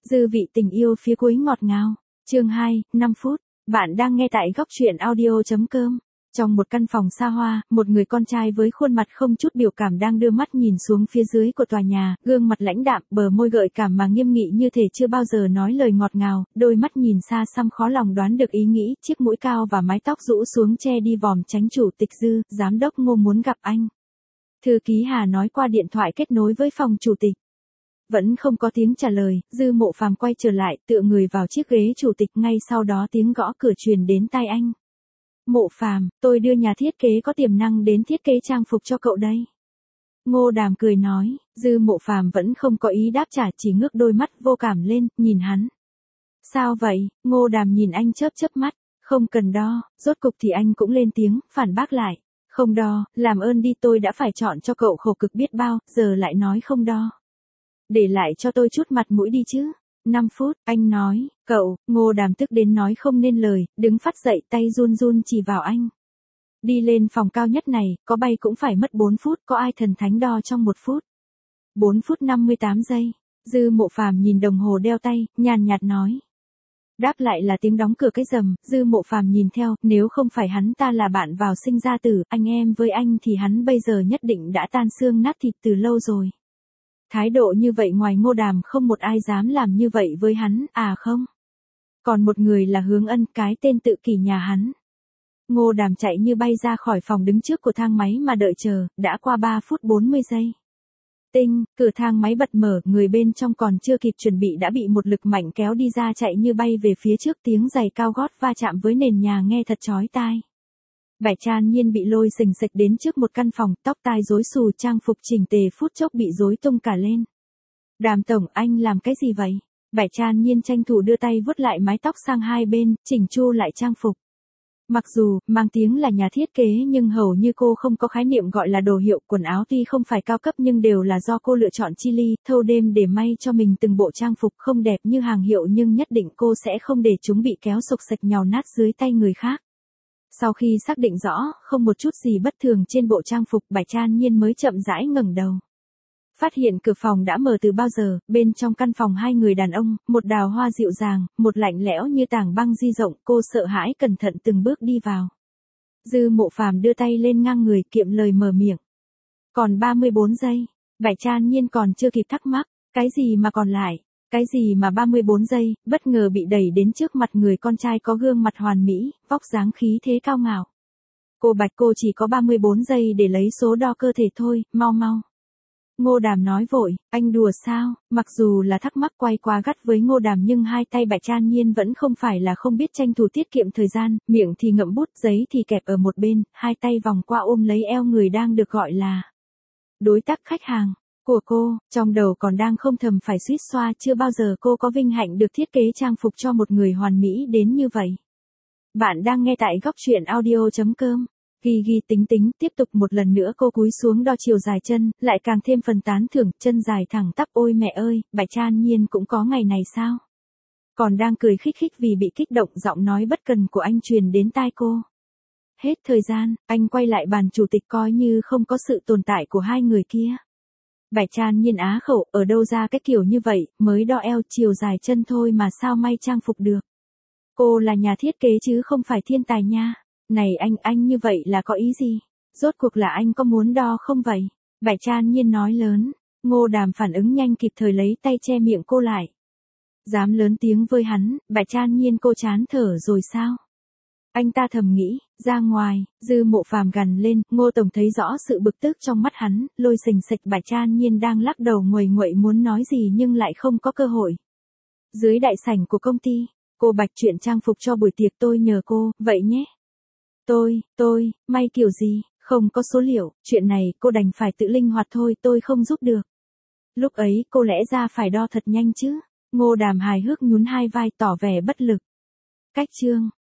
Dư vị tình yêu phía cuối ngọt ngào. Chương 2, 5 phút. Bạn đang nghe tại góc truyện audio.com. Trong một căn phòng xa hoa, một người con trai với khuôn mặt không chút biểu cảm đang đưa mắt nhìn xuống phía dưới của tòa nhà, gương mặt lãnh đạm, bờ môi gợi cảm mà nghiêm nghị như thể chưa bao giờ nói lời ngọt ngào, đôi mắt nhìn xa xăm khó lòng đoán được ý nghĩ, chiếc mũi cao và mái tóc rũ xuống che đi vòm tránh chủ tịch Dư, giám đốc Ngô muốn gặp anh. Thư ký Hà nói qua điện thoại kết nối với phòng chủ tịch. Vẫn không có tiếng trả lời, Dư Mộ Phàm quay trở lại, tựa người vào chiếc ghế chủ tịch, ngay sau đó tiếng gõ cửa truyền đến tai anh. Mộ Phàm, tôi đưa nhà thiết kế có tiềm năng đến thiết kế trang phục cho cậu đây. Ngô Đàm cười nói, Dư Mộ Phàm vẫn không có ý đáp trả, chỉ ngước đôi mắt vô cảm lên, nhìn hắn. Sao vậy? Ngô Đàm nhìn anh chớp chớp mắt, không cần đo, rốt cục thì anh cũng lên tiếng, phản bác lại. Không đo, làm ơn đi, tôi đã phải chọn cho cậu khổ cực biết bao, giờ lại nói không đo. Để lại cho tôi chút mặt mũi đi chứ. 5 phút, anh nói, cậu. Ngô Đàm tức đến nói không nên lời, đứng phắt dậy, tay run run chỉ vào anh. Đi lên phòng cao nhất này, có bay cũng phải mất 4 phút, có ai thần thánh đo trong 1 phút. 4 phút 58 giây. Dư Mộ Phàm nhìn đồng hồ đeo tay, nhàn nhạt nói. Đáp lại là tiếng đóng cửa cái rầm, Dư Mộ Phàm nhìn theo, nếu không phải hắn ta là bạn vào sinh ra tử, anh em với anh thì hắn bây giờ nhất định đã tan xương nát thịt từ lâu rồi. Thái độ như vậy ngoài Ngô Đàm không một ai dám làm như vậy với hắn, à không. Còn một người là Hướng Ân, cái tên tự kỷ nhà hắn. Ngô Đàm chạy như bay ra khỏi phòng đứng trước của thang máy mà đợi chờ, đã qua 3 phút 40 giây. Tinh, cửa thang máy bật mở, người bên trong còn chưa kịp chuẩn bị đã bị một lực mạnh kéo đi ra, chạy như bay về phía trước, tiếng giày cao gót va chạm với nền nhà nghe thật chói tai. Bạch Trăn Nhiên bị lôi xình xịch đến trước một căn phòng, tóc tai rối xù, trang phục chỉnh tề phút chốc bị rối tung cả lên. Đàm tổng, anh làm cái gì vậy? Bạch Trăn Nhiên tranh thủ đưa tay vuốt lại mái tóc sang hai bên, chỉnh chu lại trang phục. Mặc dù, mang tiếng là nhà thiết kế nhưng hầu như cô không có khái niệm gọi là đồ hiệu, quần áo tuy không phải cao cấp nhưng đều là do cô lựa chọn chi ly, thâu đêm để may cho mình từng bộ trang phục không đẹp như hàng hiệu nhưng nhất định cô sẽ không để chúng bị kéo xộc xệch nhàu nát dưới tay người khác. Sau khi xác định rõ, không một chút gì bất thường trên bộ trang phục, Bạch Trăn Nhiên mới chậm rãi ngẩng đầu. Phát hiện cửa phòng đã mở từ bao giờ, bên trong căn phòng hai người đàn ông, một đào hoa dịu dàng, một lạnh lẽo như tảng băng di rộng, cô sợ hãi cẩn thận từng bước đi vào. Dư Mộ Phàm đưa tay lên ngang người, kiệm lời mở miệng. Còn 34 giây, Bạch Trăn Nhiên còn chưa kịp thắc mắc, cái gì mà còn lại? Cái gì mà 34 giây, bất ngờ bị đẩy đến trước mặt người con trai có gương mặt hoàn mỹ, vóc dáng khí thế cao ngạo. Cô Bạch, cô chỉ có 34 giây để lấy số đo cơ thể thôi, mau mau. Ngô Đàm nói vội, anh đùa sao? Mặc dù là thắc mắc quay qua gắt với Ngô Đàm nhưng hai tay Bạch Trăn Nhiên vẫn không phải là không biết tranh thủ tiết kiệm thời gian, miệng thì ngậm bút, giấy thì kẹp ở một bên, hai tay vòng qua ôm lấy eo người đang được gọi là đối tác khách hàng của cô, trong đầu còn đang không thầm phải suýt xoa, chưa bao giờ cô có vinh hạnh được thiết kế trang phục cho một người hoàn mỹ đến như vậy. Bạn đang nghe tại góc truyện audio.com. Ghi tính tính, tiếp tục một lần nữa cô cúi xuống đo chiều dài chân, lại càng thêm phần tán thưởng, chân dài thẳng tắp, ôi mẹ ơi, Bạch Trăn Nhiên cũng có ngày này sao? Còn đang cười khích khích vì bị kích động, giọng nói bất cần của anh truyền đến tai cô. Hết thời gian, anh quay lại bàn chủ tịch coi như không có sự tồn tại của hai người kia. Bạch Trăn Nhiên á khẩu, ở đâu ra cái kiểu như vậy, mới đo eo chiều dài chân thôi mà sao may trang phục được. Cô là nhà thiết kế chứ không phải thiên tài nha. Này anh như vậy là có ý gì? Rốt cuộc là anh có muốn đo không vậy? Bạch Trăn Nhiên nói lớn. Ngô Đàm phản ứng nhanh kịp thời lấy tay che miệng cô lại. Dám lớn tiếng với hắn, Bạch Trăn Nhiên cô chán thở rồi sao? Anh ta thầm nghĩ, ra ngoài. Dư Mộ Phàm gằn lên, Ngô tổng thấy rõ sự bực tức trong mắt hắn, lôi xình xịch Bạch Trăn Nhiên đang lắc đầu nguầy nguậy muốn nói gì nhưng lại không có cơ hội. Dưới đại sảnh của công ty, cô Bạch chuyện trang phục cho buổi tiệc tôi nhờ cô, vậy nhé. Tôi, may kiểu gì, không có số liệu, chuyện này cô đành phải tự linh hoạt thôi, tôi không giúp được. Lúc ấy cô lẽ ra phải đo thật nhanh chứ. Ngô Đàm hài hước nhún hai vai tỏ vẻ bất lực. Cách chương.